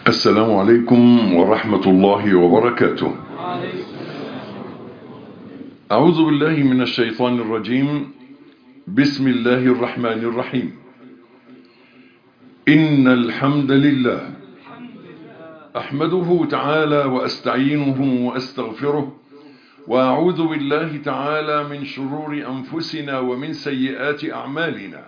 السلام عليكم ورحمة الله وبركاته. أعوذ بالله من الشيطان الرجيم. بسم الله الرحمن الرحيم. إن الحمد لله أحمده تعالى وأستعينه وأستغفره، وأعوذ بالله تعالى من شرور أنفسنا ومن سيئات أعمالنا.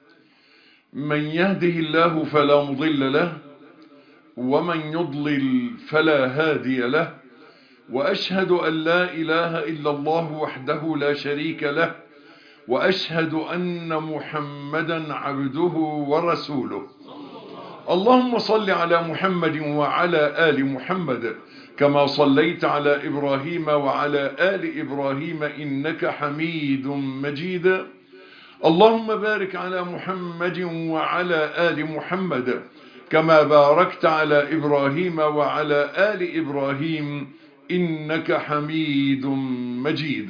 من يهده الله فلا مضل له، ومن يضلل فلا هادي له، وأشهد أن لا إله إلا الله وحده لا شريك له، وأشهد أن محمدا عبده ورسوله. اللهم صل على محمد وعلى آل محمد كما صليت على إبراهيم وعلى آل إبراهيم إنك حميد مجيد. اللهم بارك على محمد وعلى آل محمد كما باركت على إبراهيم وعلى آل إبراهيم إنك حميد مجيد.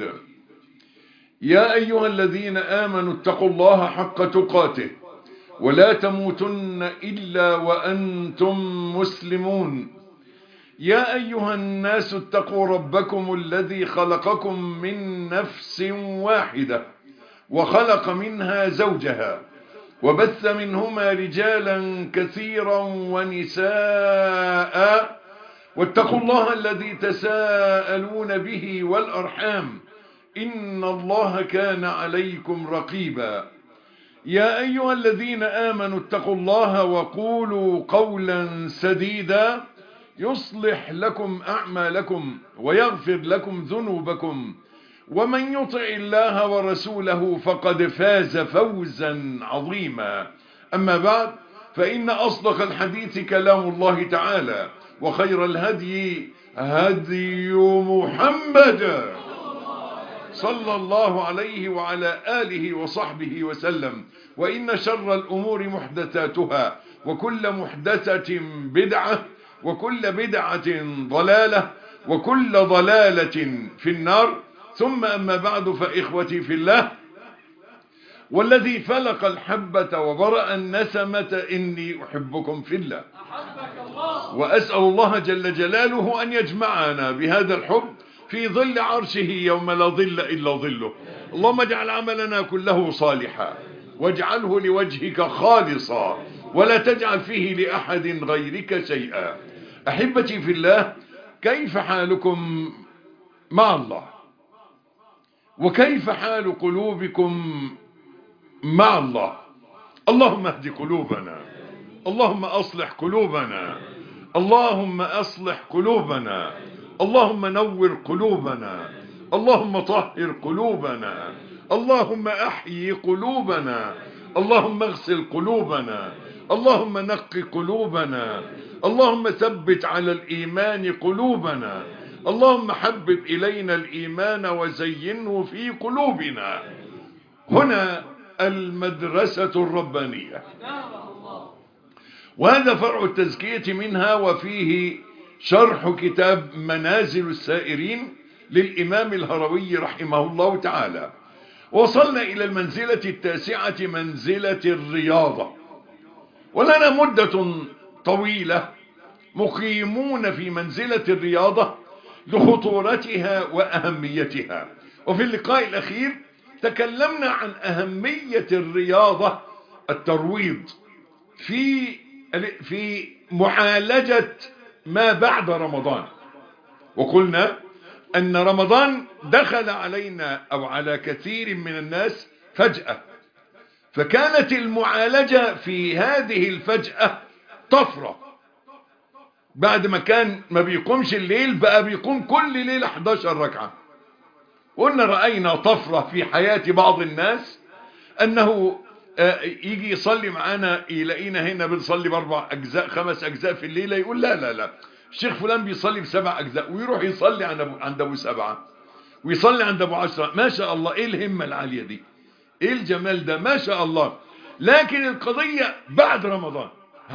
يا أيها الذين آمنوا اتقوا الله حق تقاته ولا تموتن إلا وأنتم مسلمون. يا أيها الناس اتقوا ربكم الذي خلقكم من نفس واحدة وخلق منها زوجها، وبث منهما رجالا كثيرا ونساء، واتقوا الله الذي تساءلون به والأرحام إن الله كان عليكم رقيبا. يا أيها الذين آمنوا اتقوا الله وقولوا قولا سديدا يصلح لكم أعمالكم ويغفر لكم ذنوبكم، ومن يطع الله ورسوله فقد فاز فوزا عظيما. أما بعد، فإن أصدق الحديث كلام الله تعالى، وخير الهدي هدي محمد صلى الله عليه وعلى آله وصحبه وسلم. وإن شر الأمور محدثاتها، وكل محدثة بدعة، وكل بدعة ضلالة، وكل ضلالة في النار. ثم أما بعد، فإخوتي في الله، والذي فلق الحبة وبرأ النسمة إني أحبكم في الله، وأسأل الله جل جلاله أن يجمعنا بهذا الحب في ظل عرشه يوم لا ظل إلا ظله. اللهم اجعل عملنا كله صالحا، واجعله لوجهك خالصا، ولا تجعل فيه لأحد غيرك شيئا. أحبتي في الله، كيف حالكم مع الله؟ وكيف حال قلوبكم مع الله؟ اللهم اهد قلوبنا، اللهم أصلح قلوبنا، اللهم أصلح قلوبنا، اللهم نور قلوبنا، اللهم طهر قلوبنا، اللهم أحيي قلوبنا، اللهم اغسل قلوبنا، اللهم نقي قلوبنا، اللهم ثبت على الإيمان قلوبنا، اللهم حبب إلينا الإيمان وزينه في قلوبنا. هنا المدرسة الربانية، وهذا فرع التزكية منها، وفيه شرح كتاب منازل السائرين للإمام الهروي رحمه الله تعالى. وصلنا إلى المنزلة التاسعة، منزلة الرياضة، ولنا مدة طويلة مقيمون في منزلة الرياضة لخطورتها وأهميتها. وفي اللقاء الأخير تكلمنا عن أهمية الرياضة الترويض في معالجة ما بعد رمضان. وقلنا أن رمضان دخل علينا أو على كثير من الناس فجأة، فكانت المعالجة في هذه الفجأة طفرة. بعد ما كان ما بيقومش الليل بقى بيقوم كل ليلة 11 ركعة. قلنا رأينا طفرة في حياة بعض الناس، أنه يجي يصلي معانا يلاقينا هنا بنصلي ب4 أجزاء 5 أجزاء في الليلة، يقول لا لا لا، الشيخ فلان بيصلي ب7 أجزاء، ويروح يصلي عند أبو 7، ويصلي عند أبو 10. ما شاء الله، إيه الهمة العالية دي، إيه الجمال ده، ما شاء الله. لكن القضية بعد رمضان،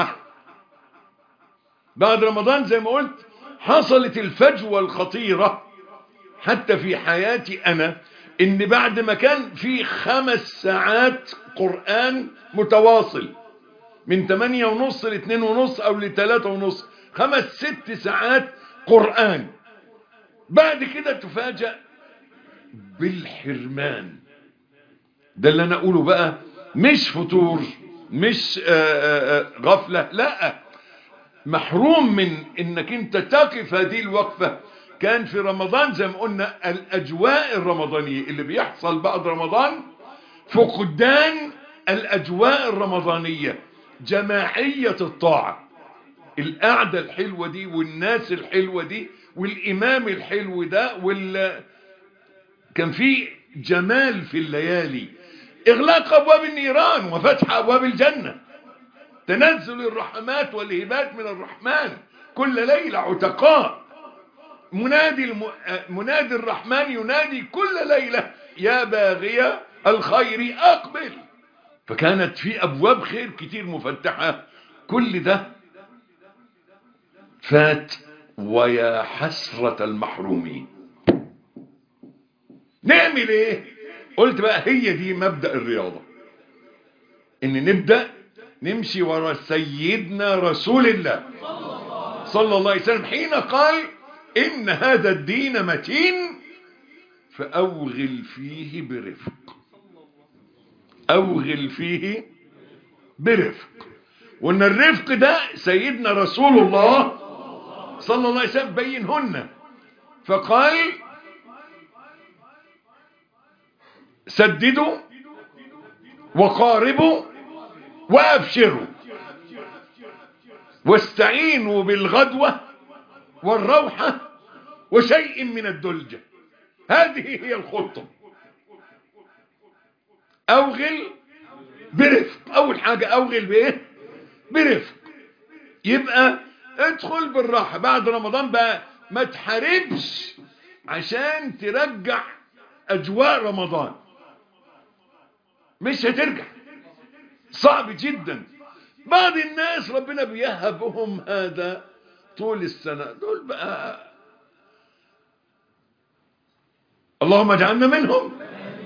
بعد رمضان زي ما قلت حصلت الفجوة الخطيرة حتى في حياتي أنا، إن بعد ما كان في 5 ساعات قرآن متواصل من 8:30 ل 2:30 او ل 3:30، 5-6 ساعات قرآن. بعد كده تفاجأ بالحرمان. ده اللي انا اقوله بقى، مش فطور، مش غفلة، لا، محروم من انك انت تقف هذه الوقفة. كان في رمضان زي ما قلنا الاجواء الرمضانية اللي بيحصل بعد رمضان، فقدان الاجواء الرمضانية، جماعية الطاعة، القعدة الحلوة دي والناس الحلوة دي والامام الحلو ده كان في جمال في الليالي، اغلاق ابواب النيران وفتح ابواب الجنة، تنزل الرحمات والهبات من الرحمن كل ليلة عتقاء، منادي الرحمن ينادي كل ليلة يا باغي الخير أقبل. فكانت في أبواب خير كتير مفتحة. كل ده فات، ويا حسرة المحرومين. نعمل ايه؟ قلت بقى هي دي مبدأ الرياضة، ان نبدأ نمشي ورا سيدنا رسول الله صلى الله عليه وسلم حين قال إن هذا الدين متين فأوغل فيه برفق. أوغل فيه برفق. وأن الرفق ده سيدنا رسول الله صلى الله عليه وسلم بينهن، فقال سددوا وقاربوا وأبشروا واستعينوا بالغدوة والروحة وشيء من الدلجة. هذه هي الخطة. أوغل برفق. أول حاجة أوغل بإيه؟ برفق. يبقى ادخل بالراحة. بعد رمضان بقى ما تحاربش عشان ترجع أجواء رمضان، مش هترجع، صعب جدا. بعض الناس ربنا بيهبهم هذا طول السنة، دول بقى اللهم اجعلنا منهم،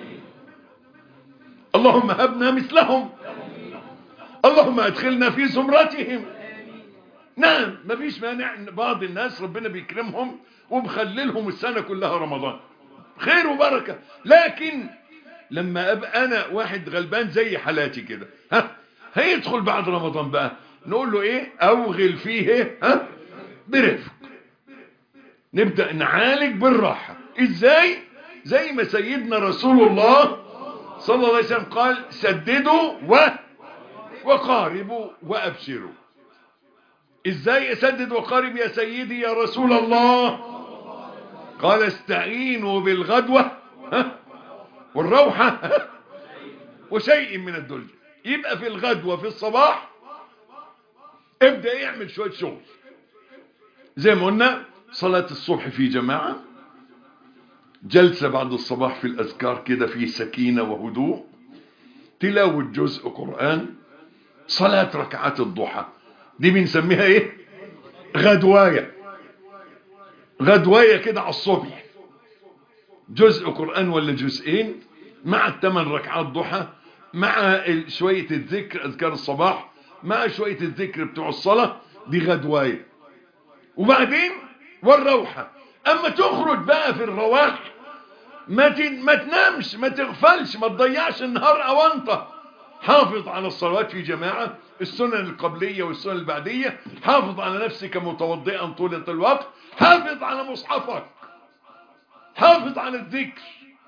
اللهم هبنا مثلهم، اللهم ادخلنا في زمرتهم. نعم مفيش مانع ان بعض الناس ربنا بيكرمهم ومخللهم السنة كلها رمضان، خير وبركة. لكن لما ابقى انا واحد غلبان زي حالاتي كده، هيدخل بعد رمضان بقى نقول له ايه؟ اوغل فيه برفق. نبدأ نعالج بالراحة. ازاي؟ زي ما سيدنا رسول الله صلى الله عليه وسلم قال سددوا وقاربوا وابشروا. ازاي اسدد وقارب يا سيدي يا رسول الله؟ قال استعينوا بالغدوة والروحة وشيء من الدلج. يبقى في الغدوة في الصباح ابدأ يعمل شوية شغل، زي ما قلنا صلاة الصبح في جماعة، جلسة بعد الصباح في الأذكار كده في سكينة وهدوء، تلاوة جزء قرآن، صلاة ركعات الضحى، دي بنسميها ايه؟ غدواية. غدواية كده على الصبح، جزء قرآن ولا جزئين مع 8 ركعات ضحى، مع شوية الذكر أذكار الصباح، مع شوية الذكر بتوع الصلاة، دي غدواية. وبعدين والروحة. اما تخرج بقى في الرواح ما تنامش، ما تغفلش، ما تضيعش النهار أونطة. حافظ على الصلوات في جماعة، السنن القبلية والسنن البعدية، حافظ على نفسك متوضئا طولة الوقت، حافظ على مصحفك، حافظ على الذكر،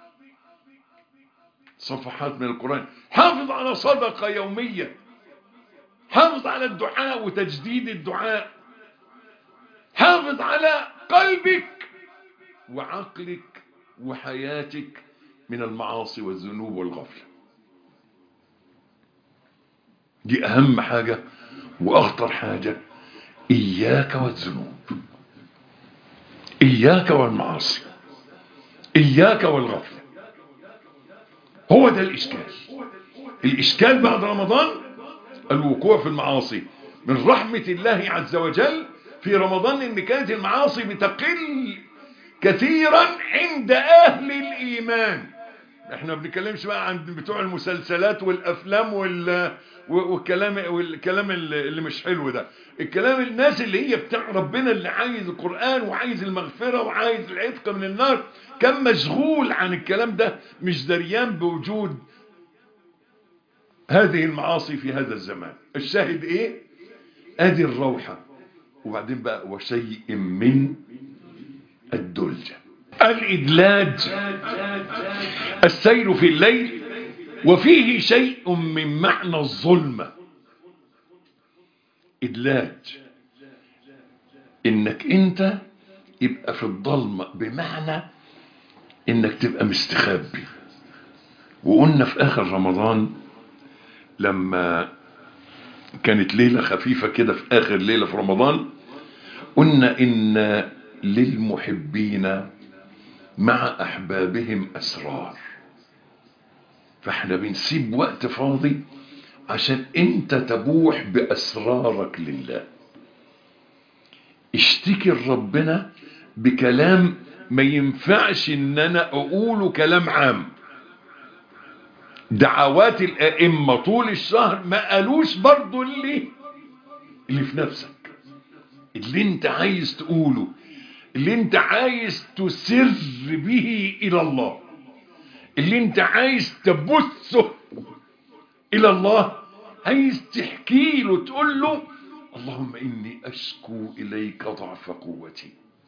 صفحات من القرآن، حافظ على صدقة يومية، حافظ على الدعاء وتجديد الدعاء، حافظ على قلبك وعقلك وحياتك من المعاصي والذنوب والغفلة. دي أهم حاجة وأخطر حاجة. إياك والذنوب، إياك والمعاصي، إياك والغفلة. هو ده الإشكال. الإشكال بعد رمضان الوقوع في المعاصي. من رحمة الله عز وجل في رمضان إن كانت المعاصي بتقل كثيرا عند أهل الإيمان. احنا ما بنتكلمش بقى عن بتوع المسلسلات والافلام والكلام اللي مش حلو ده. الكلام الناس اللي هي بتاع ربنا، اللي عايز القرآن وعايز المغفرة وعايز العتق من النار، كان مشغول عن الكلام ده، مش دريان بوجود هذه المعاصي في هذا الزمان. الشاهد ايه؟ ادي الروحة. وبعدين بقى وشيء من الدلجة. الإدلاج السير في الليل، وفيه شيء من معنى الظلمة. إدلاج إنك أنت يبقى في الظلمة، بمعنى إنك تبقى مستخبي. وقلنا في آخر رمضان لما كانت ليلة خفيفة كده، في آخر ليلة في رمضان، قلنا إن للمحبين مع أحبابهم أسرار. فاحنا بنسيب وقت فاضي عشان انت تبوح بأسرارك لله. اشتكي لربنا بكلام ما ينفعش ان انا اقوله كلام عام. دعوات الائمة طول الشهر ما قالوش برضو اللي في نفسك، اللي انت عايز تقوله، اللي انت عايز تسر به الى الله، اللي انت عايز تبثه الى الله، عايز تحكي له، تقول له اللهم اني اشكو اليك ضعف قوتي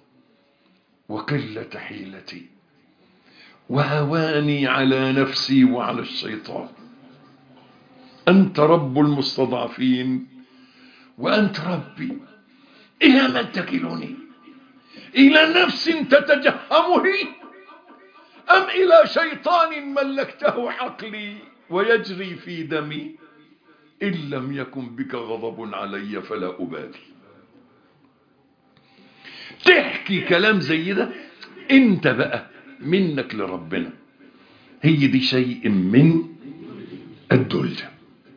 وقلة حيلتي وهواني على نفسي وعلى الشيطان. انت رب المستضعفين وانت ربي، الى من تكلني؟ الى نفس تتجهمه ام الى شيطان ملكته عقلي ويجري في دمي؟ إن لم يكن بك غضب علي فلا أبالي. تحكي كلام زي ده انت بقى منك لربنا، هي دي شيء من الدلجة.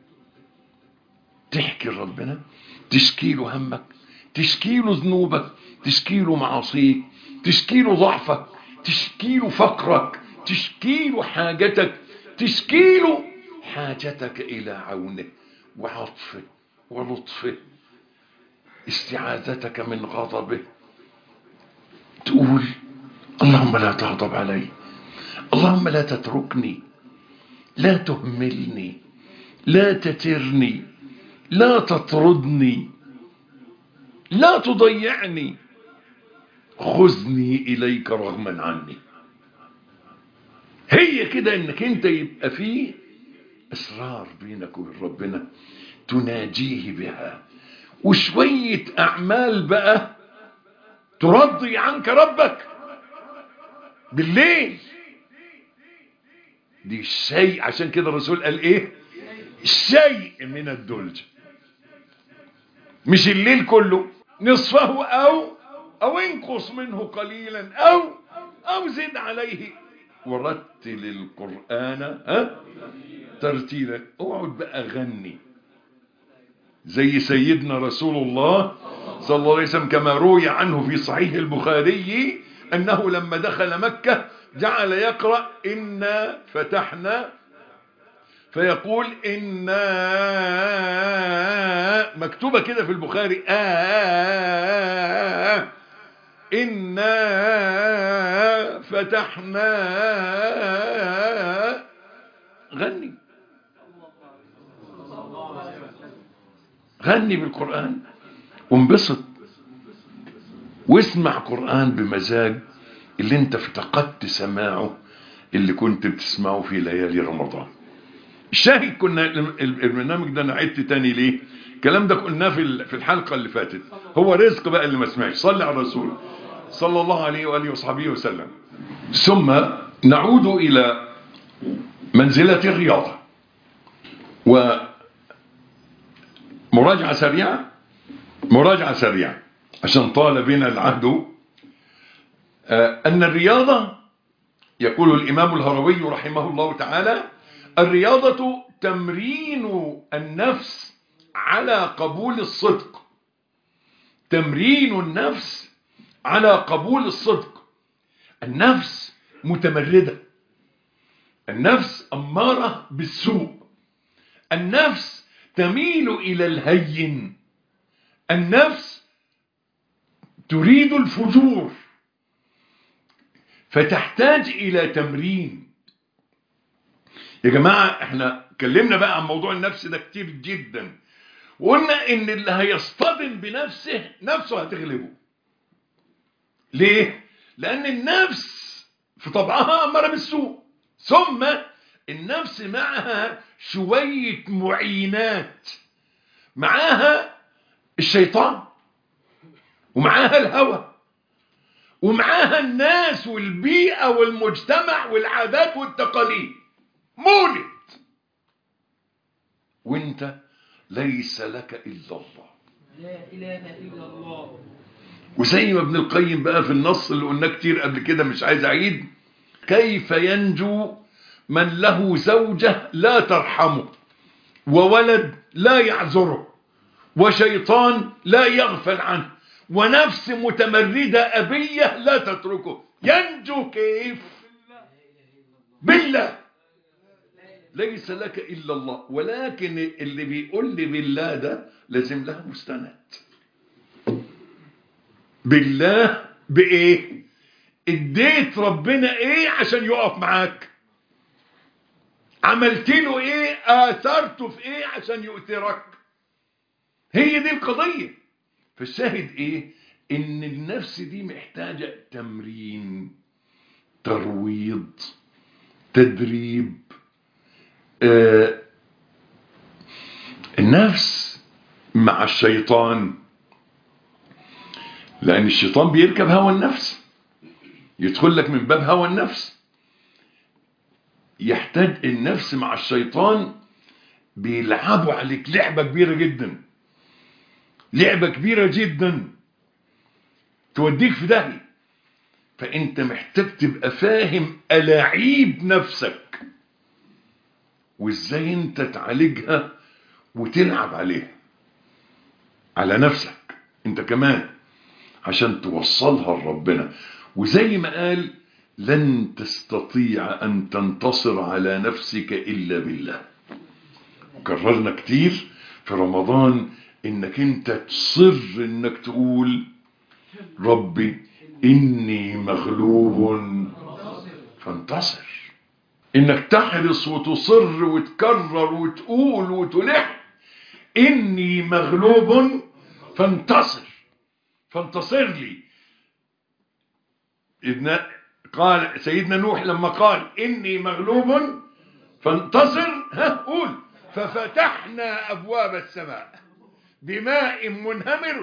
تحكي لربنا، تشكي له همك، تشكي له ذنوبك، تشكي له معاصيك، تشكي له ضعفك، تشكي له فقرك، تشكي له حاجتك، تشكي له حاجتك إلى عونه وعطفه ولطفه، استعاذتك من غضبه. تقول اللهم لا تغضب علي، اللهم لا تتركني، لا تهملني، لا تترني، لا تطردني، لا تضيعني، خذني إليك رغما عني. هي كده انك انت يبقى فيه اسرار بينك وبين ربنا تناجيه بها، وشوية اعمال بقى ترضي عنك ربك بالليل. دي الشيء، عشان كده الرسول قال ايه؟ شيء من الدلج، مش الليل كله، نصفه او انقص منه قليلا او زد عليه. ورتل القرآن ترتيلا. اقعد بقى غني زي سيدنا رسول الله صلى الله عليه وسلم، كما روي عنه في صحيح البخاري انه لما دخل مكة جعل يقرأ إنا فتحنا، فيقول إنا، مكتوبة كده في البخاري إنا فتحنا. غني، غني بالقرآن وانبسط واسمع قرآن بمزاج اللي انت افتقدت سماعه، اللي كنت بتسمعه في ليالي رمضان. الشاهد، كنا البرنامج ده انا عدت تاني ليه؟ الكلام ده قلناه في الحلقة اللي فاتت. هو رزق بقى اللي ما سمعش. صلي على الرسول صلى الله عليه وآله وصحبه وسلم. ثم نعود إلى منزلة الرياضة. ومراجعة سريعة عشان طال بنا العهد. أن الرياضة، يقول الإمام الهروي رحمه الله تعالى: الرياضة تمرين النفس على قبول الصدق. تمرين النفس على قبول الصدق. النفس متمردة، النفس أمارة بالسوء، النفس تميل إلى الهين، النفس تريد الفجور، فتحتاج إلى تمرين. يا جماعة احنا اتكلمنا بقى عن موضوع النفس ده كتير جدا، وقلنا ان اللي هيصطدم بنفسه نفسه هتغلبه. ليه؟ لأن النفس في طبعها أمارة بالسوء، ثم النفس معها شوية معينات، معاها الشيطان، ومعاها الهوى، ومعاها الناس والبيئة والمجتمع والعادات والتقاليد. مولد وانت ليس لك إلا الله، لا إله إلا الله. وزي ما ابن القيم بقى في النص اللي قلناه كتير قبل كده مش عايز أعيد: كيف ينجو من له زوجة لا ترحمه، وولد لا يعذره، وشيطان لا يغفل عنه، ونفس متمردة أبية لا تتركه؟ ينجو كيف؟ بالله. ليس لك إلا الله. ولكن اللي بيقول لي بالله ده لازم له مستند. بالله بإيه؟ اديت ربنا ايه عشان يقف معاك؟ عملت له ايه؟ آثرته في ايه عشان يؤثرك؟ هي دي القضية. فالشاهد ايه؟ ان النفس دي محتاجة تمرين، ترويض، تدريب. النفس مع الشيطان، لان الشيطان بيركب هوى النفس، يدخل لك من باب هوى النفس. يحتاج النفس مع الشيطان بيلعبوا عليك لعبة كبيرة جدا، لعبة كبيرة جدا توديك في داهية. فانت محتاج تبقى فاهم ألاعيب نفسك، وازاي انت تعالجها وتلعب عليها على نفسك انت كمان عشان توصلها لربنا. وزي ما قال: لن تستطيع ان تنتصر على نفسك الا بالله. كررنا كتير في رمضان انك انت تصر انك تقول: ربي اني مغلوب فانتصر. انك تحرص وتصر وتكرر وتقول وتلح: اني مغلوب فانتصر، فانتصر لي. قال سيدنا نوح لما قال اني مغلوب فانتصر، قول: ففتحنا ابواب السماء بماء منهمر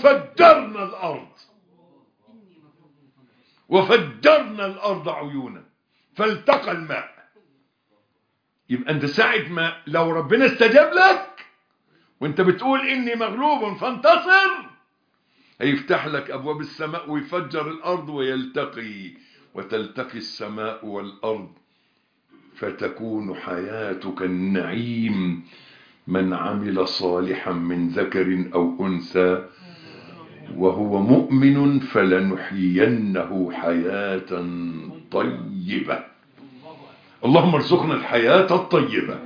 وفجرنا الارض عيونا فالتقى الماء. يبقى انت ساعة ما لو ربنا استجاب لك وانت بتقول اني مغلوب فانتصر، هيفتح لك ابواب السماء ويفجر الارض وتلتقي السماء والارض، فتكون حياتك النعيم. من عمل صالحا من ذكر او انثى وهو مؤمن فلنحيينه حياة طيبة. اللهم ارزقنا الحياة الطيبة.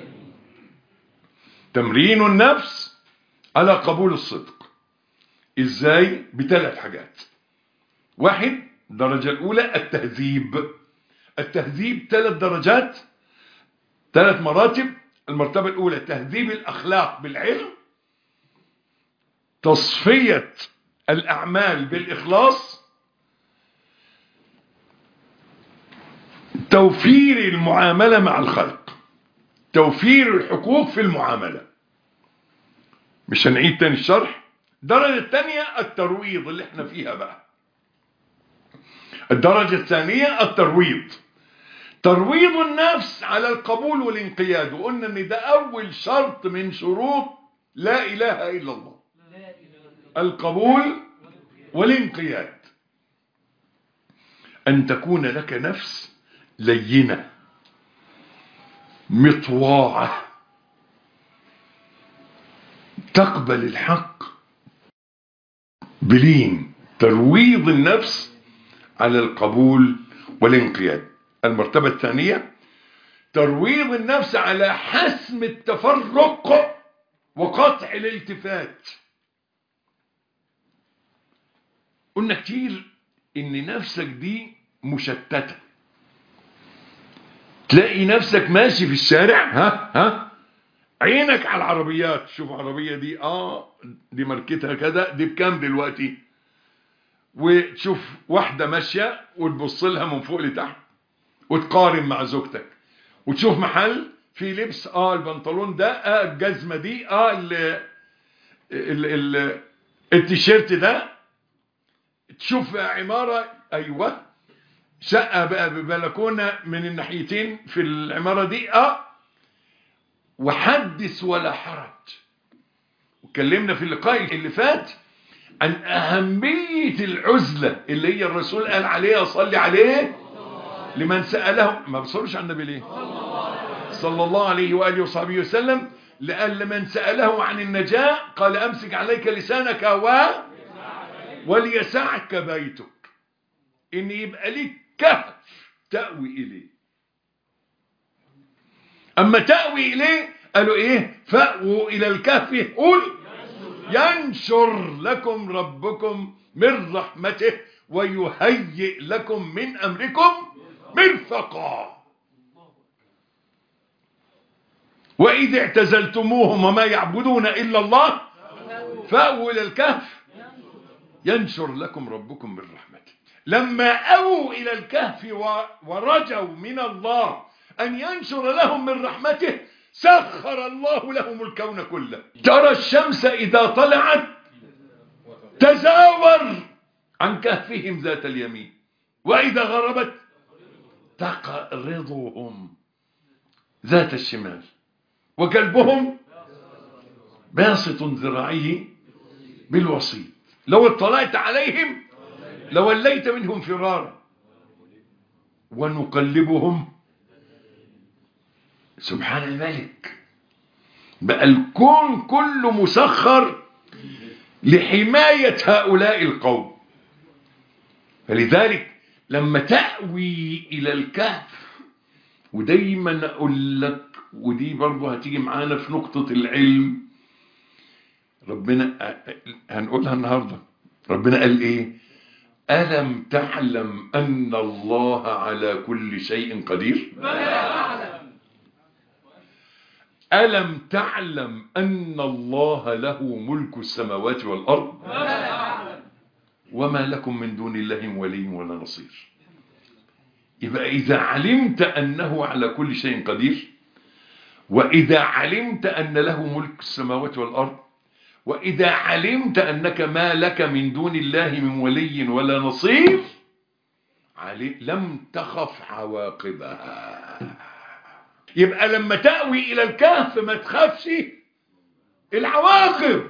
تمرين النفس على قبول الصدق. ازاي؟ بثلاث حاجات. واحد، الدرجة الاولى التهذيب 3 درجات، 3 مراتب. المرتبة الاولى تهذيب الاخلاق بالعلم، تصفية الاعمال بالاخلاص، توفير المعاملة مع الخلق، توفير الحقوق في المعاملة. مش هنعيد تاني الشرح. الدرجة الثانية الترويض اللي احنا فيها بقى. الدرجة الثانية الترويض، ترويض النفس على القبول والانقياد. وقلنا ان ده اول شرط من شروط لا اله الا الله، القبول والانقياد. ان تكون لك نفس لينة مطواعة تقبل الحق بلين. ترويض النفس على القبول والانقياد. المرتبة الثانية ترويض النفس على حسم التفرق وقطع الالتفات. قلنا كتير ان نفسك دي مشتتة. تلاقي نفسك ماشي في الشارع، عينك على العربيات، شوف عربية دي دي ماركتها كذا، دي بكام دلوقتي، وتشوف واحدة ماشية وتبص لها من فوق لتحت وتقارن مع زوجتك، وتشوف محل في لبس، البنطلون ده، الجزمة دي، التيشيرت ده، تشوف عمارة، ايوه شقة بقى ببلكونة من الناحيتين في العمارة دي، وحدث ولا حرج. واتكلمنا في اللقاء اللي فات عن أهمية العزلة اللي هي الرسول قال عليها صلي عليه لمن سأله. ما بصلوش على النبي ليه؟ صلى الله عليه وآله وصحبه وسلم. لأن لمن سأله عن النجاة قال أمسك عليك لسانك وليسعك بيتك. إن يبقى ليك كهف تأوي إليه. أما تأوي إليه قالوا إيه؟ فأووا إلى الكهف قل ينشر لكم ربكم من رحمته ويهيئ لكم من أمركم مرفقا. وإذ اعتزلتموهم وما يعبدون إلا الله فأووا إلى الكهف ينشر لكم ربكم من رحمته. لما أووا إلى الكهف ورجوا من الله أن ينشر لهم من رحمته سخر الله لهم الكون كله. ترى الشمس إذا طلعت تزاور عن كهفهم ذات اليمين، وإذا غربت تقرضهم ذات الشمال، وكلبهم باسط ذراعيه بالوسيط. لو اطلعت عليهم لوليت منهم فرارا ونقلبهم. سبحان الملك. بقى الكون كله مسخر لحماية هؤلاء القوم. فلذلك لما تأوي إلى الكهف، ودايما أقول لك، ودي برضو هتيجي معانا في نقطة العلم، ربنا هنقولها النهاردة. ربنا قال إيه؟ ألم تعلم أن الله على كل شيء قدير؟ ألم تعلم أن الله له ملك السماوات والأرض وما لكم من دون الله ولي ولا نصير. يبقى إذا علمت أنه على كل شيء قدير، وإذا علمت أن له ملك السماوات والأرض، وإذا علمت أنك ما لك من دون الله من ولي ولا نصير، لم تخف عواقبها. يبقى لما تأوي إلى الكهف ما تخافش العواقب،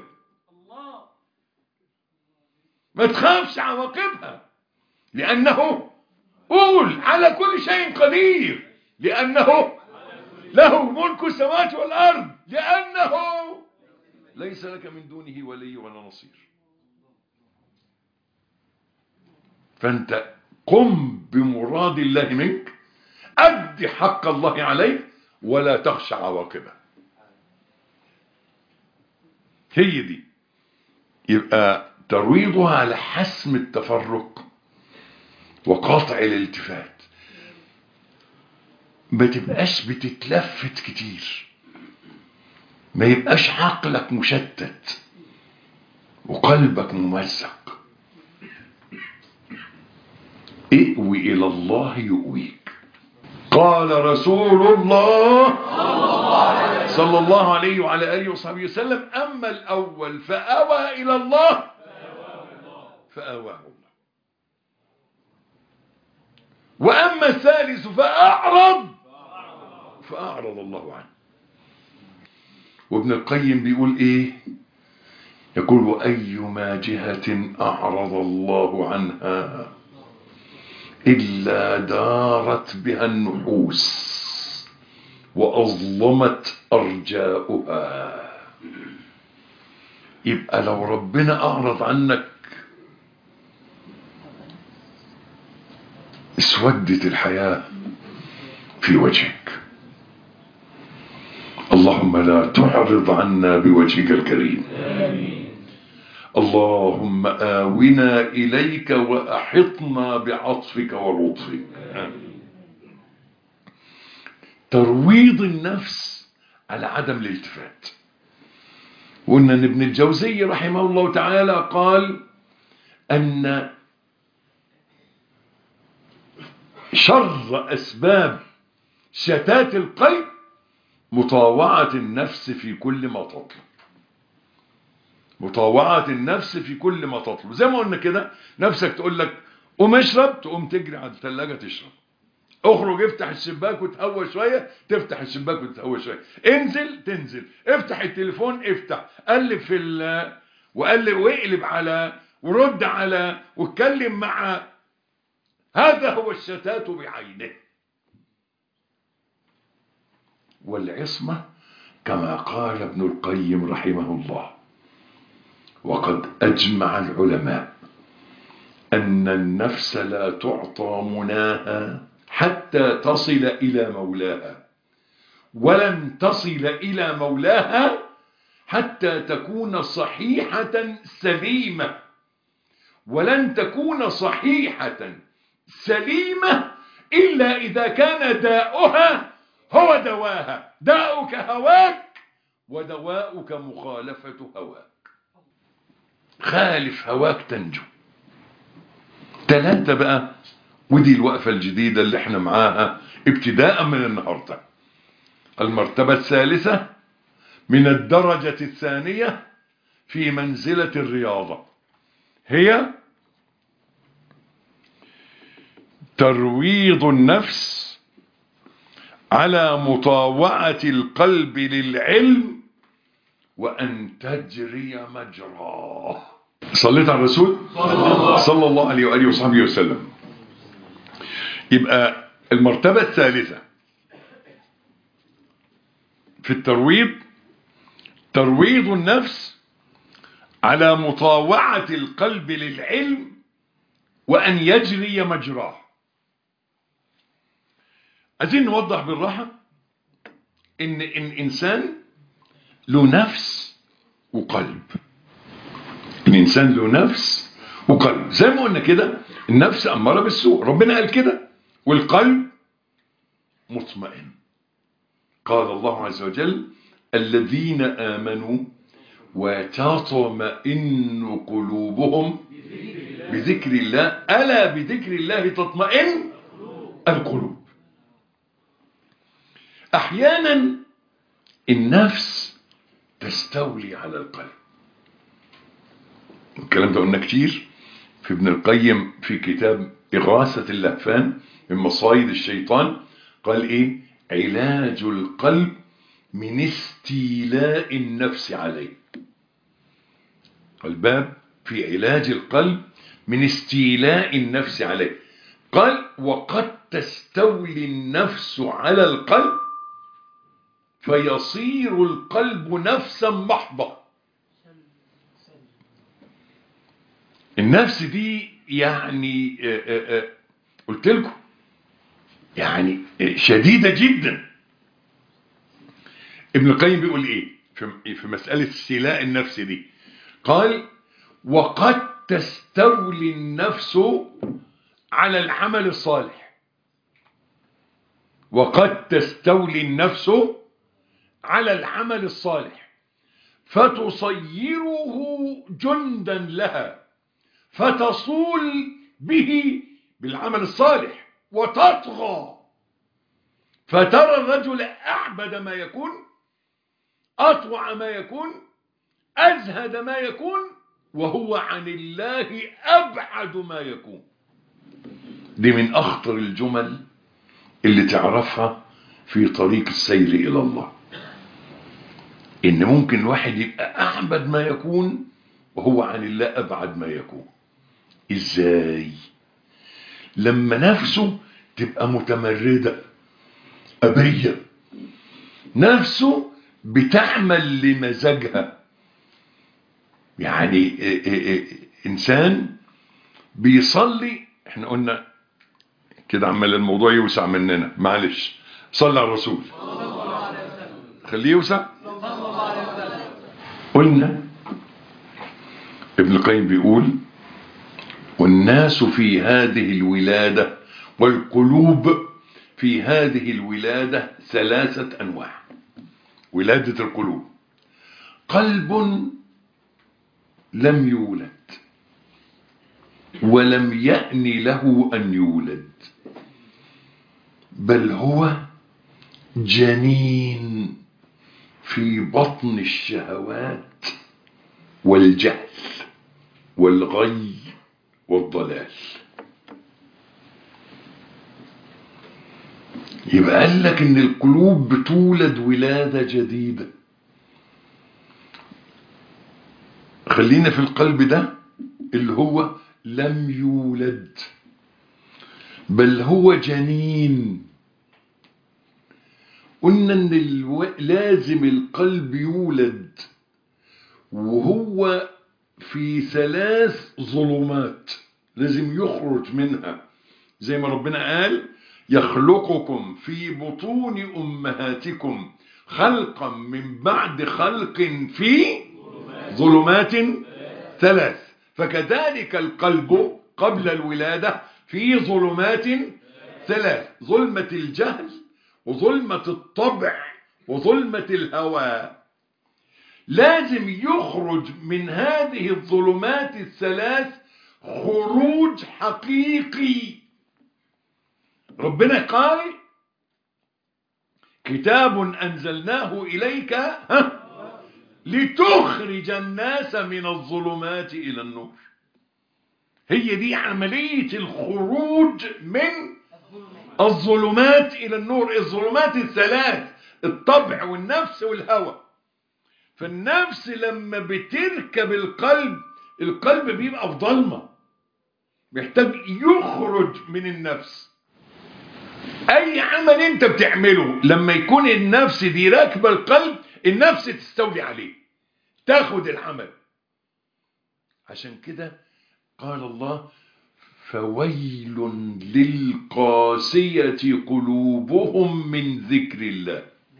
ما تخافش عواقبها، لأنه قول على كل شيء قدير، لأنه له ملك السماوات والأرض، لأنه ليس لك من دونه ولي ولا نصير. فأنت قم بمراد الله منك، أدي حق الله عليك، ولا تخشى عواقبه. هي دي. يبقى ترويضها على حسم التفرق وقاطع الالتفات. ما تبقاش بتتلفت كتير، ما يبقاش عقلك مشتت وقلبك ممزق. ائوي إلى الله يؤويك. قال رسول الله صلى الله عليه وعلى آله وصحبه وسلم: أما الأول فأوى إلى الله فأواه الله، وأما الثالث فأعرض الله عنه. وابن القيم بيقول إيه؟ يقول: وأيما جهة أعرض الله عنها إلا دارت بها النحوس وأظلمت أرجاؤها. يبقى لو ربنا أعرض عنك اسودت الحياة في وجهك. اللهم لا تعرض عنا بوجهك الكريم. اللهم آونا إليك وأحطنا بعطفك ولطفك. ترويض النفس على عدم الالتفات. وقلنا ان ابن الجوزي رحمه الله تعالى قال أن شر أسباب شتات القلب مطاوعة النفس في كل ما تطلب. مطاوعة النفس في كل ما تطلب. زي ما قلنا كده، نفسك تقول لك قوم اشرب، تقوم تجري على الثلاجة تشرب. اخرج افتح الشباك وتهوى شوية، تفتح الشباك وتهوى شوية. انزل تنزل، افتح التليفون، افتح قلب في وقلب واقلب على ورد على واتكلم مع. هذا هو الشتات بعينه. والعصمة كما قال ابن القيم رحمه الله: وقد أجمع العلماء أن النفس لا تعطى مناها حتى تصل إلى مولاها، ولن تصل إلى مولاها حتى تكون صحيحة سليمة، ولن تكون صحيحة سليمة إلا إذا كان داؤها هو دواها. داؤك هواك ودواؤك مخالفة هواك. خالف هواك تنجو. 3 بقى، ودي الوقفة الجديدة اللي احنا معاها ابتداء من النهاردة. المرتبة الثالثة من الدرجة الثانية في منزلة الرياضة هي ترويض النفس على مطاوعة القلب للعلم وأن تجري مجراه. صليت على الرسول صلى الله عليه وآله وصحبه وسلم. يبقى المرتبة الثالثة في الترويض ترويض النفس على مطاوعة القلب للعلم وأن يجري مجراه. عايزين نوضح بالراحة إن الإنسان له نفس وقلب. الإنسان له نفس وقلب. زي ما قلنا كده، النفس أمارة بالسوء، ربنا قال كده، والقلب مطمئن. قال الله عز وجل: الذين آمنوا وتطمئن قلوبهم بذكر الله ألا بذكر الله تطمئن القلوب. أحيانا النفس تستولي على القلب. الكلام ده قلنا كتير في ابن القيم في كتاب إغاثة اللهفان من مصايد الشيطان. قال إيه؟ علاج القلب من استيلاء النفس عليه. الباب في علاج القلب من استيلاء النفس عليه. قال: وقد تستولي النفس على القلب فيصير القلب نفسا محضة. النفس دي يعني قلت لكم يعني شديدة جدا. ابن القيم بيقول ايه في مسألة استيلاء النفس دي؟ قال: وقد تستولي النفس على العمل الصالح. وقد تستولي النفس على العمل الصالح فتصيره جندا لها، فتصول به بالعمل الصالح وتطغى، فترى الرجل أعبد ما يكون، أطوع ما يكون، أزهد ما يكون، وهو عن الله أبعد ما يكون. دي من أخطر الجمل اللي تعرفها في طريق السير إلى الله، إن ممكن الواحد يبقى أعبد ما يكون وهو عن الله أبعد ما يكون. إزاي؟ لما نفسه تبقى متمردة أبية، نفسه بتعمل لمزاجها. يعني إنسان بيصلي، احنا قلنا كده عمال الموضوع يوسع مننا، معلش، صلى على الرسول. خليه يوسع. قلنا ابن القيم بيقول والناس في هذه الولادة والقلوب في هذه الولادة 3 أنواع. ولادة القلوب: قلب لم يولد ولم يأن له أن يولد، بل هو جنين في بطن الشهوات والجهل والغي والضلال. يبقى قال لك ان القلوب بتولد ولادة جديدة. خلينا في القلب ده اللي هو لم يولد، بل هو جنين. قلنا ان لازم القلب يولد وهو في 3 ظلمات، لازم يخرج منها، زي ما ربنا قال يخلقكم في بطون أمهاتكم خلقا من بعد خلق في ظلمات 3. فكذلك القلب قبل الولادة في ظلمات 3: ظلمة الجهل وظلمة الطبع وظلمة الهوى. لازم يخرج من هذه الظلمات 3 خروج حقيقي. ربنا قال كتاب أنزلناه إليك لتخرج الناس من الظلمات إلى النور. هي دي عملية الخروج من الظلمات إلى النور. الظلمات 3: الطبع والنفس والهوى. فالنفس لما بتركب القلب بيبقى في ضلمة، محتاج يخرج من النفس. اي عمل انت بتعمله لما يكون النفس دي راكبه القلب، النفس تستولي عليه، تاخد العمل. عشان كده قال الله فويل للقاسية قلوبهم من ذكر الله.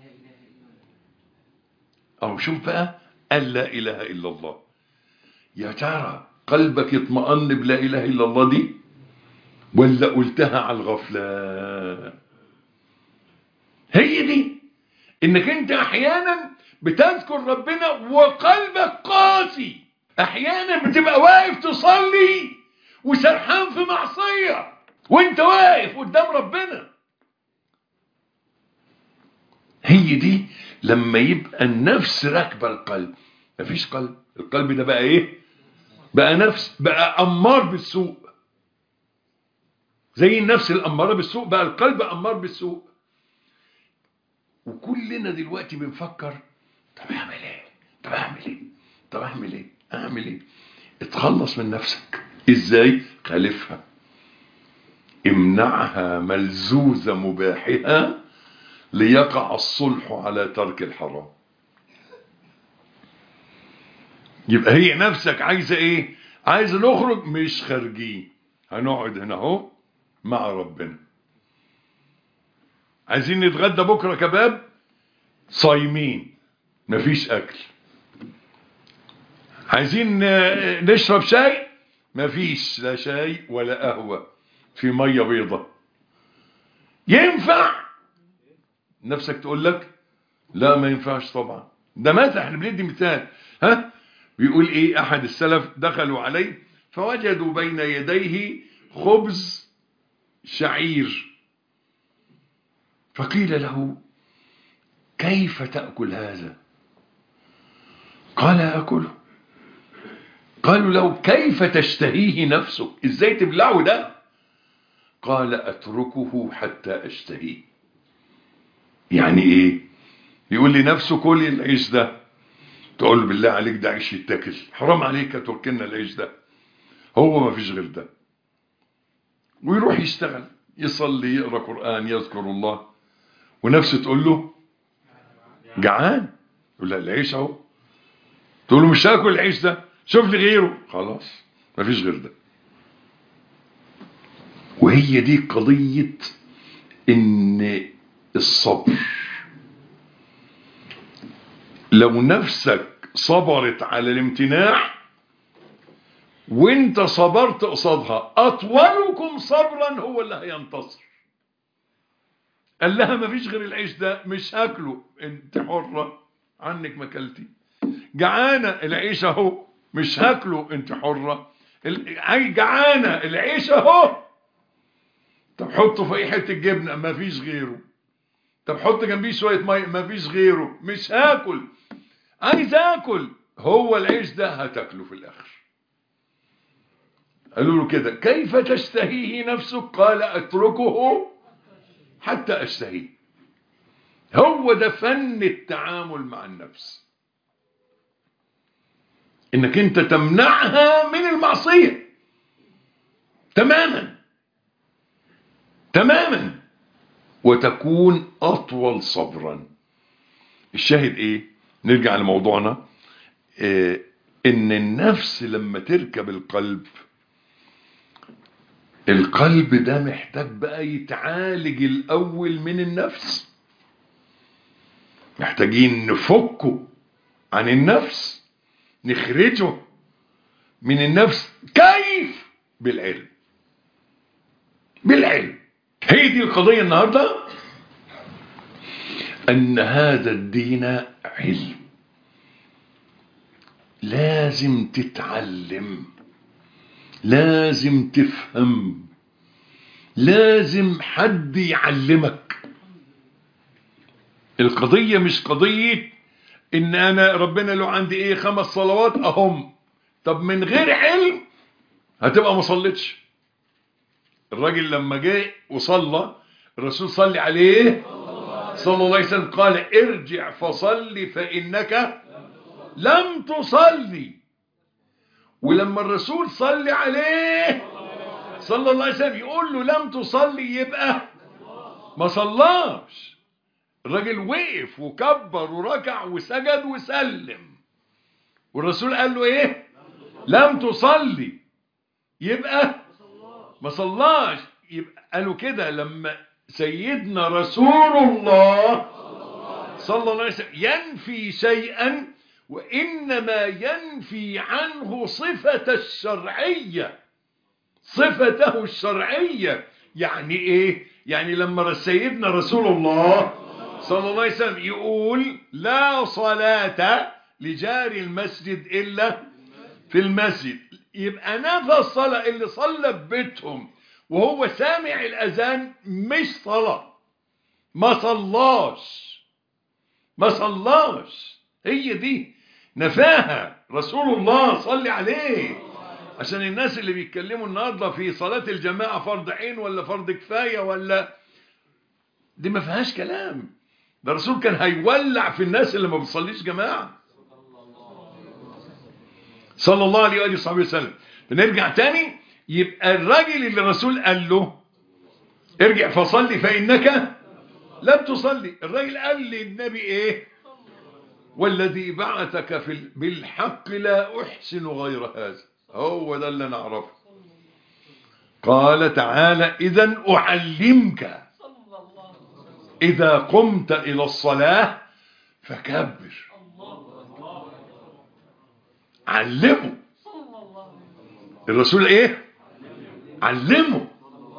او شوف بقى قال لا اله الا الله. يا ترى قلبك يطمئن بلا اله الا الله دي ولا قلتها على الغفلة؟ هي دي انك انت احيانا بتذكر ربنا وقلبك قاسي. احيانا بتبقى واقف تصلي وسرحان في معصية وانت واقف قدام ربنا. هي دي لما يبقى النفس راكبه القلب. مفيش قلب، القلب ده بقى ايه؟ بقى نفس، بقى امار بالسوء. زي النفس الاماره بالسوء بقى القلب امار بالسوء. وكلنا دلوقتي بنفكر طب اعمل ايه؟ طب اعمل ايه؟ طب اعمل ايه؟ اعمل ايه؟ اتخلص من نفسك. ازاي؟ خالفها، امنعها ملزوز مباحها ليقع الصلح على ترك الحرام. يبقى هي نفسك عايزه ايه؟ عايزه نخرج، مش خارجين، هنقعد هنا اهو مع ربنا. عايزين نتغدى بكره كباب، صايمين مفيش اكل. عايزين نشرب شاي، مفيش لا شاي ولا قهوه، في ميه بيضه. ينفع؟ نفسك تقول لك لا ما ينفعش طبعا. ده مثلا احنا بندي مثال. بيقول ايه احد السلف دخلوا عليه فوجدوا بين يديه خبز شعير، فقيل له كيف تأكل هذا؟ قال أكله. قالوا له كيف تشتهيه نفسك؟ ازاي تبلعه ده؟ قال أتركه حتى أشتهيه. يعني ايه؟ يقول لي نفسه كل العيش ده، تقول له بالله عليك ده عيش يتاكل، حرام عليك تركنا العيش ده، هو ما فيش غير ده. ويروح يشتغل، يصلي، يقرأ قرآن، يذكر الله، ونفسه تقول له جعان، يقول لا العيش اهو. تقول له مش هاكل العيش ده، شوف لي غيره. خلاص ما فيش غير ده. وهي دي قضية ان الصبر لو نفسك صبرت على الامتناع وانت صبرت قصادها، اطولكم صبرا هو اللي هينتصر. قال لها مفيش غير العيش ده مش هاكله، انت حرة عنك ما كلتي. جعانة العيش اهو مش هاكله، انت حرة. جعانة العيش اهو، طب حطه في حتة جبنة مفيش غيره، طب حط جنبيه شوية مية مفيش غيره، مش هاكل، عايز اكل، هو العيش ده هتاكله في الاخر. قالوا له كده كيف تشتهيه نفسك؟ قال اتركه حتى اشتهيه. هو ده فن التعامل مع النفس، انك انت تمنعها من المعصية تماما تماما وتكون اطول صبرا. الشاهد ايه؟ نرجع لموضوعنا. ان النفس لما تركب القلب ده محتاج بقى يتعالج الاول من النفس. محتاجين نفكه عن النفس، نخرجه من النفس. كيف؟ بالعلم. بالعلم. هي دي القضية النهاردة، ان هذا الدين علم، لازم تتعلم، لازم تفهم، لازم حد يعلمك. القضية مش قضية ان انا ربنا له عندي ايه 5 صلوات اهم، طب من غير علم هتبقى ما صليتش. الراجل لما جاء وصلى الرسول صلى عليه صلى الله عليه وسلم قال ارجع فصلي فإنك لم تصلي. ولما الرسول صلى عليه صلى الله عليه وسلم يقول له لم تصلي يبقى ما صلاش. الراجل وقف وكبر وركع وسجد وسلم، والرسول قال له ايه؟ لم تصلي يبقى ما صلاش. يبقى قالوا كده لما سيدنا رسول الله صلى الله عليه وسلم ينفي شيئا وإنما ينفي عنه صفة الشرعية، صفته الشرعية. يعني ايه؟ يعني لما سيدنا رسول الله صلى الله عليه وسلم يقول لا صلاة لجار المسجد إلا في المسجد، يبقى نفى الصلاة. اللي صلى ببيتهم وهو سامع الأذان مش صلاة، ما صلاش، ما صلاش. هي دي نفاها رسول الله صلى عليه. عشان الناس اللي بيتكلموا النهارده في صلاة الجماعة فرض عين ولا فرض كفاية ولا، دي ما فيهاش كلام. ده الرسول كان هيولع في الناس اللي ما بتصليش جماعة صلى الله عليه وآله وصحبه وسلم. فنرجع تاني، يبقى الراجل اللي الرسول قال له ارجع فصلي فإنك لم تصلي، الراجل قال للنبي ايه؟ والذي بعثك بالحق لا أحسن غير هذا. هو ده اللي نعرفه. قال تعالى إذن أعلمك إذا قمت إلى الصلاة فكبر. علمه الرسول ايه؟ علمه،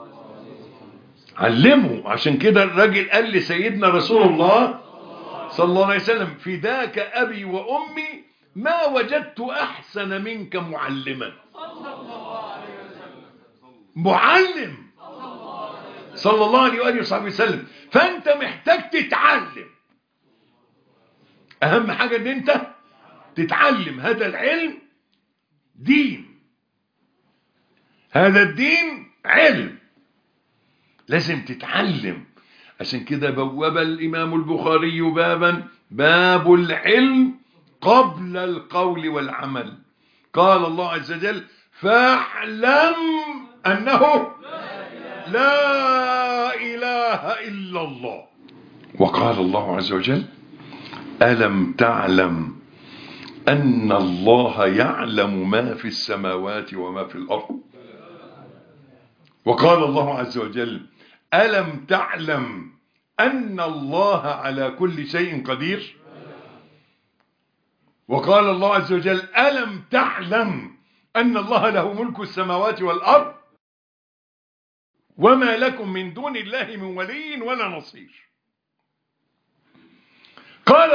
علمه. عشان كده الراجل قال لسيدنا رسول الله صلى الله عليه وسلم فداك أبي وأمي ما وجدت أحسن منك معلما. معلم صلى الله عليه وآله وصحبه وسلم. فأنت محتاج تتعلم. أهم حاجة أن أنت تتعلم. هذا العلم دين، هذا الدين علم، لازم تتعلم. عشان كده بواب الإمام البخاري بابا باب العلم قبل القول والعمل. قال الله عز وجل فاعلم أنه لا إله إلا الله. وقال الله عز وجل ألم تعلم أن الله يعلم ما في السماوات وما في الأرض. وقال الله عز وجل ألم تعلم أن الله على كل شيء قدير. وقال الله عز وجل ألم تعلم أن الله له ملك السماوات والأرض وما لكم من دون الله من ولي ولا نصير. قال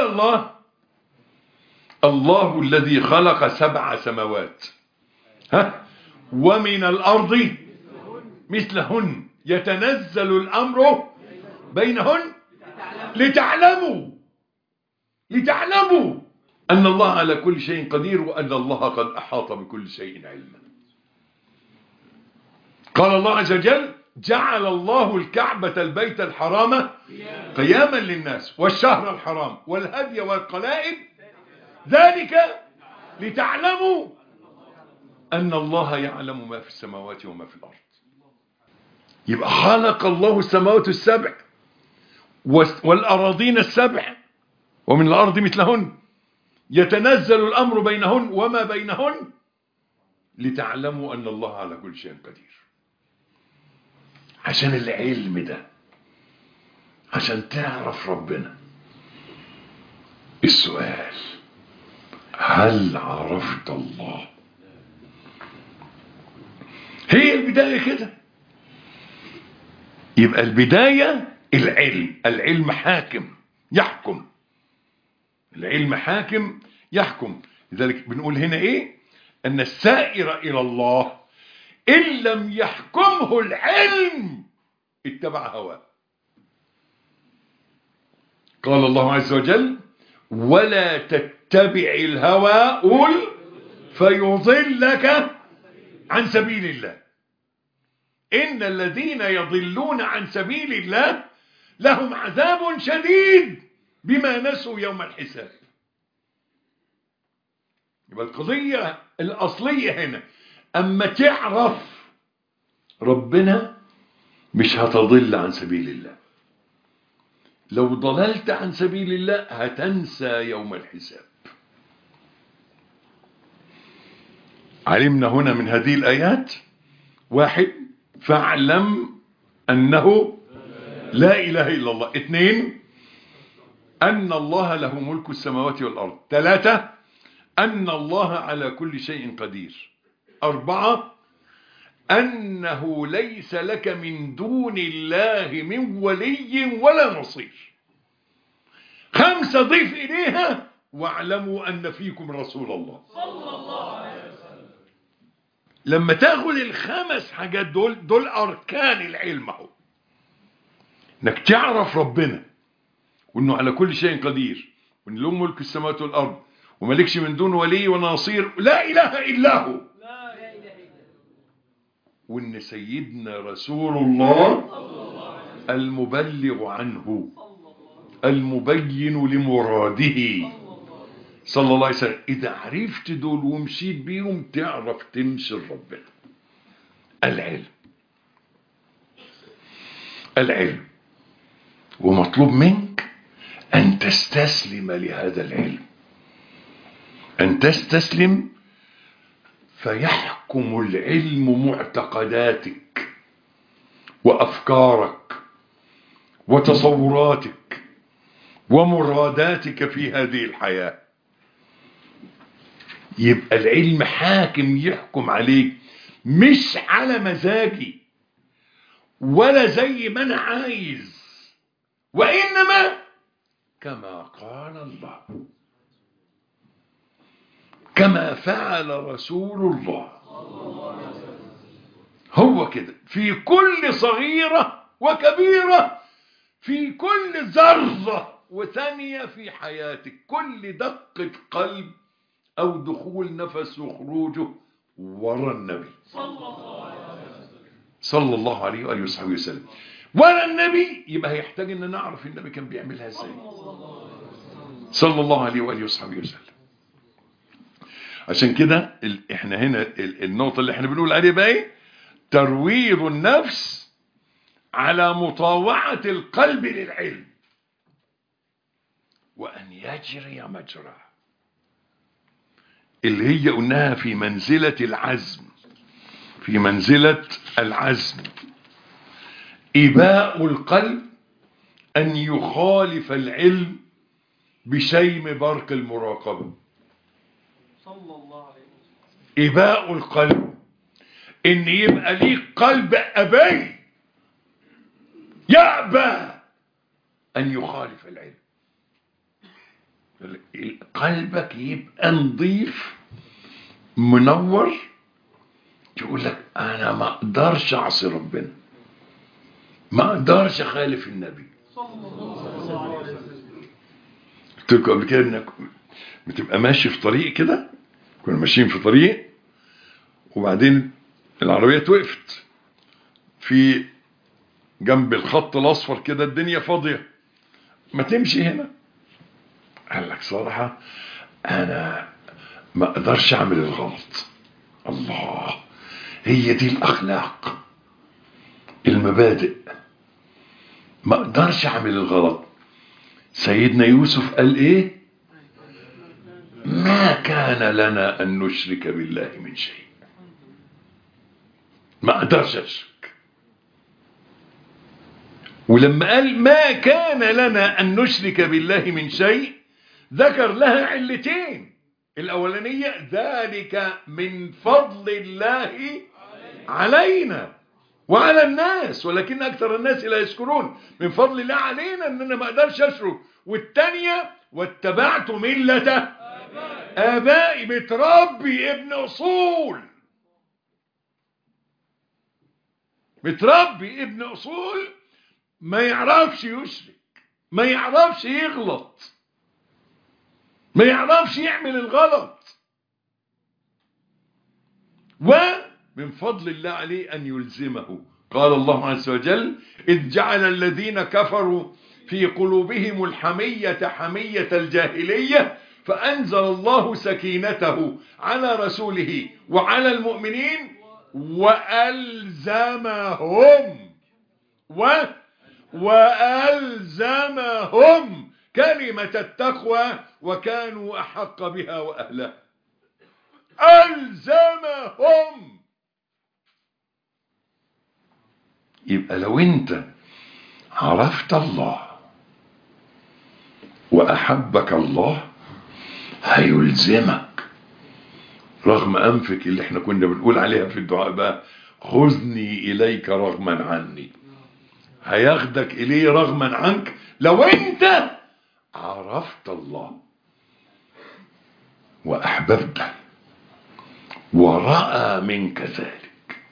الله الذي خلق 7 سماوات ومن الأرض مثلهن يتنزل الأمر بينهن لتعلموا أن الله على كل شيء قدير وأن الله قد أحاط بكل شيء علما. قال الله عز وجل جعل الله الكعبة البيت الحرام قياما للناس والشهر الحرام والهدي والقلائد ذلك لتعلموا أن الله يعلم ما في السماوات وما في الأرض. يبقى خلق الله السماوات ال7 والأراضين ال7 ومن الأرض مثلهن يتنزل الأمر بينهن وما بينهن لتعلموا أن الله على كل شيء قدير. عشان العلم ده، عشان تعرف ربنا. السؤال: هل عرفت الله؟ هي البداية كده. يبقى البداية العلم حاكم يحكم. العلم حاكم يحكم. لذلك بنقول هنا ايه؟ ان السائر الى الله ان لم يحكمه العلم اتبع هواه. قال الله عز وجل ولا تتبع الهوى قل فيضلك عن سبيل الله إن الذين يضلون عن سبيل الله لهم عذاب شديد بما نسوا يوم الحساب. يبقى القضية الأصلية هنا أما تعرف ربنا مش هتضل عن سبيل الله. لو ضللت عن سبيل الله هتنسى يوم الحساب. علمنا هنا من هذه الآيات: 1 فاعلم أنه لا إله إلا الله. 2 أن الله له ملك السماوات والأرض. 3 أن الله على كل شيء قدير. 4 أنه ليس لك من دون الله من ولي ولا نصير. 5 ضيف إليها واعلموا أن فيكم رسول الله صلى الله عليه وسلم. لما تاخد ال5 حاجات دول أركان العلم اهو. انك تعرف ربنا وانه على كل شيء قدير وان له ملك السماوات والأرض وملكش من دون ولي وناصير لا إله إلا هو وان سيدنا رسول الله المبلغ عنه المبين لمراده صلى الله عليه وسلم. إذا عرفت دول ومشيت بيهم تعرف تمشي لربنا. العلم ومطلوب منك أن تستسلم لهذا العلم، أن تستسلم فيحكم العلم معتقداتك وأفكارك وتصوراتك ومراداتك في هذه الحياة. يبقى العلم حاكم يحكم عليك مش على مزاجي ولا زي ما أنا عايز، وإنما كما قال الله كما فعل رسول الله. هو كده في كل صغيرة وكبيرة، في كل ذرة وثانية في حياتك، كل دقة قلب أو دخول نفس وخروجه ورا النبي صلى الله عليه وآله وصحبه وسلم. ورا النبي يبقى هيحتاج أن نعرف النبي كان بيعملها ازاي صلى الله عليه وآله وصحبه وسلم. عشان كده احنا هنا النقطة اللي احنا بنقول عليها بقى ايه؟ ترويض النفس على مطاوعة القلب للعلم وأن يجري مجرى، اللي هي قلناها في منزلة العزم. في منزلة العزم إباء القلب أن يخالف العلم بشيم برق المراقبة. صلى الله عليه وسلم. إباء القلب، إن يبقى ليك قلب أبي يأبى أن يخالف العلم. قلبك يبقى نظيف منور، تقول لك أنا ما أقدرش أعصي ربنا، ما أقدرش أخالف النبي. صلى الله عليه وسلم. قلت لكم قبل كده إنك بتبقى ماشي في طريق كده، كنا ماشيين في طريق وبعدين العربية توقفت في جنب الخط الأصفر كده، الدنيا فاضية، ما تمشي هنا. قال لك صراحة أنا ما أقدرش أعمل الغلط. الله، هي دي الأخلاق، المبادئ. ما أقدرش أعمل الغلط. سيدنا يوسف قال إيه؟ ما كان لنا أن نشرك بالله من شيء. ما أقدرش أشرك. ولما قال ما كان لنا أن نشرك بالله من شيء، ذكر لها علتين. الأولانية ذلك من فضل الله علينا وعلى الناس ولكن أكثر الناس لا يشكرون. من فضل الله علينا أن أنا ما أقدرش أشرك. والتانية واتبعت ملة آبائي، بتربي ابن أصول، بتربي ابن أصول ما يعرفش يشرك، ما يعرفش يغلط، ما يعرفش يعمل الغلط. ومن فضل الله عليه أن يلزمه. قال الله عز وجل إذ جعل الذين كفروا في قلوبهم الحمية حمية الجاهلية فأنزل الله سكينته على رسوله وعلى المؤمنين وألزمهم كلمة التقوى وكانوا أحق بها وأهلها. ألزمهم. يبقى لو انت عرفت الله وأحبك الله هيلزمك رغم أنفك، اللي احنا كنا بنقول عليها في الدعاء بقى، خذني إليك رغما عني. هياخدك إليه رغما عنك لو انت عرفت الله وأحببته ورأى منك ذلك.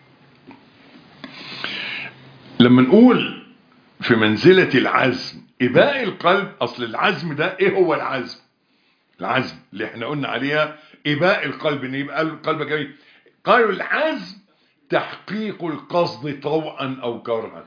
لما نقول في منزلة العزم إباء القلب، أصل العزم ده إيه هو العزم؟ العزم اللي احنا قلنا عليها إباء القلب، إن يبقى القلب جميل. قالوا العزم تحقيق القصد طوعا أو كرها.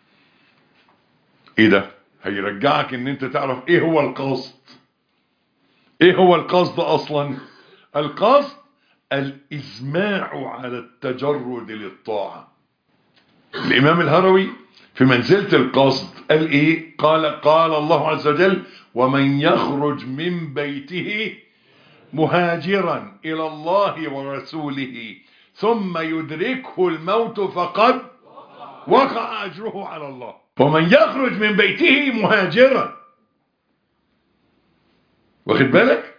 إيه ده؟ هيرجعك إن أنت تعرف إيه هو القصد. إيه هو القصد أصلا؟ القصد الإزماع على التجرد للطاعة. الإمام الهروي في منزلة القصد قال إيه؟ قال الله عز وجل ومن يخرج من بيته مهاجرا إلى الله ورسوله ثم يدركه الموت فقد وقع أجره على الله. ومن يخرج من بيته مهاجرا، واخد بالك؟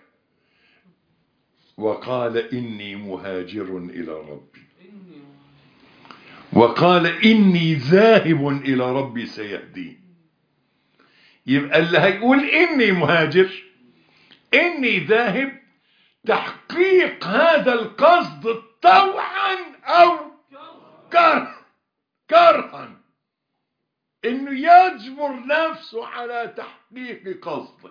وقال إني مهاجر إلى ربي، وقال إني ذاهب إلى ربي سيهدين. يبقى اللي هيقول إني مهاجر إني ذاهب تحقيق هذا القصد طوعا أو كرها، إنه يجبر نفسه على تحقيق قصده.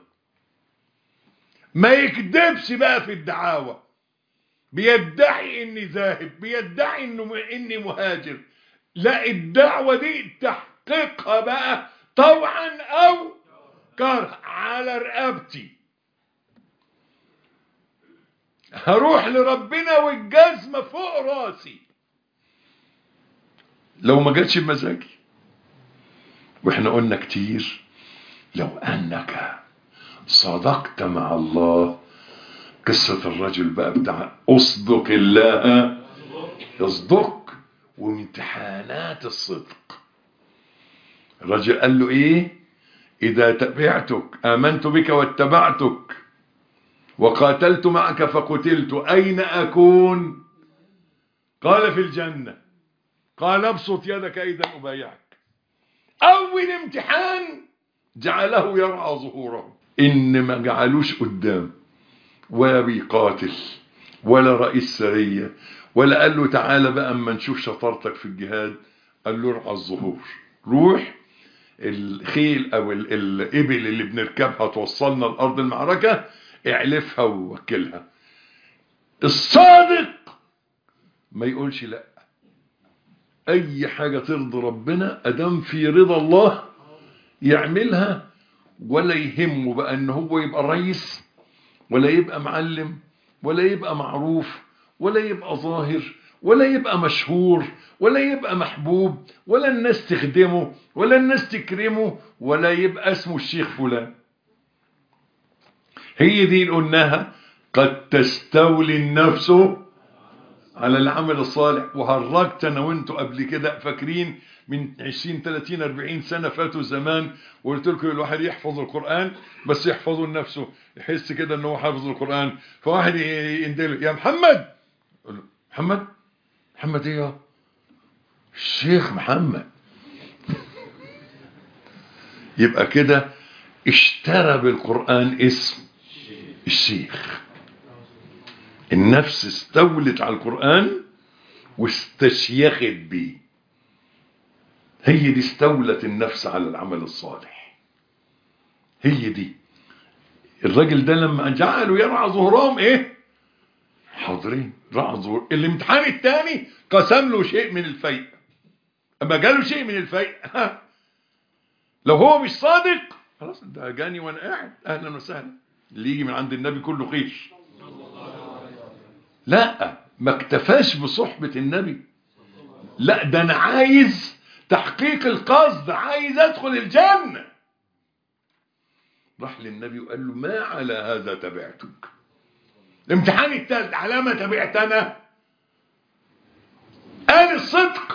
ما يكذبش بقى في الدعاوى، بيدعي إني ذاهب، بيدعي إني مهاجر. لا، الدعوة دي تحقيقها بقى طوعا أو كره على رقبتي. هروح لربنا والجزمة فوق راسي لو ما جاتش بمزاجي. واحنا قلنا كتير لو أنك صدقت مع الله. قصة الرجل بقى بتاع أصدق الله يصدق، وامتحانات الصدق. الرجل قال له إيه؟ إذا تبعتك آمنت بك واتبعتك وقاتلت معك فقتلت أين أكون؟ قال في الجنة. قال ابسط يدك إذا أبايعك. أول امتحان جعله يرعى ظهوره، إن ما جعلوش قدام ولا بيقاتل ولا رئيس سرية ولا قال له تعالى بقى اما نشوف شطارتك في الجهاد، قال له ارعى الظهور، روح الخيل او الابل اللي بنركبها توصلنا لارض المعركة اعلفها ووكلها. الصادق ما يقولش لا، اي حاجة ترضي ربنا ادام في رضا الله يعملها، ولا يهمه بقى ان هو يبقى رئيس ولا يبقى معلم ولا يبقى معروف ولا يبقى ظاهر ولا يبقى مشهور ولا يبقى محبوب ولا الناس تخدمه ولا الناس تكرمه ولا يبقى اسمه الشيخ فلان. هي دي اللي قلناها، قد تستولي النفس على العمل الصالح. وهرجت انا وانتوا قبل كده، فاكرين من 20 30 40 سنة فاتوا زمان، وقلت لكم الواحد يحفظ القرآن بس يحفظه لنفسه، يحس كده ان هو حافظ القرآن، فواحد يندله يا محمد، يقول له محمد؟ محمد ايه يا الشيخ محمد؟ يبقى كده اشترى بالقرآن اسم الشيخ. النفس استولت على القرآن واستشيخت بيه، هي دي استولت النفس على العمل الصالح. هي دي. الراجل ده لما جعلوا يرعى ظهورهم ايه؟ حاضرين رعى ظهور. الامتحان الثاني قسم له شيء من الفيء، اما جاله شيء من الفيء لو هو مش صادق خلاص ده جاني وانا قاعد اهلا وسهلا، اللي يجي من عند النبي كله خير. لا، ما اكتفاش بصحبة النبي، لا ده انا عايز تحقيق القصد، عايز ادخل الجنة. راح للنبي وقال له ما على هذا تبعتك. الامتحان الثالث على ما تبعتنا؟ قال الصدق.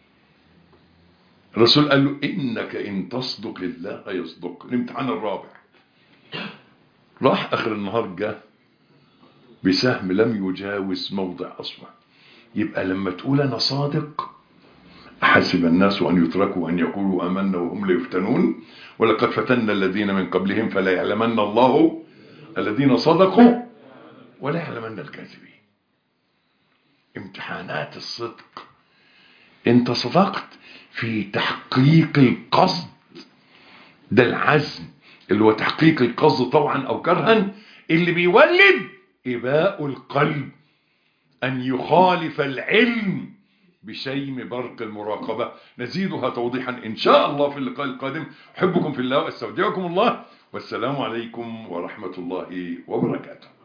الرسول قال له انك ان تصدق الله يصدق. الامتحان الرابع راح اخر النهار جاء بسهم لم يجاوز موضع اصبع. يبقى لما تقول انا صادق، حسب الناس ان يتركوا ان يقولوا امنا وهم لا يفتنون ولقد فتنا الذين من قبلهم فلا يعلمن الله الذين صدقوا ولا يعلمن الكاذبين. امتحانات الصدق. انت صدقت في تحقيق القصد، ده العزم اللي هو تحقيق القصد طوعا او كرها، اللي بيولد اباء القلب ان يخالف العلم بشيم برق المراقبة. نزيدها توضيحا ان شاء الله في اللقاء القادم. احبكم في الله واستودعكم الله، والسلام عليكم ورحمة الله وبركاته.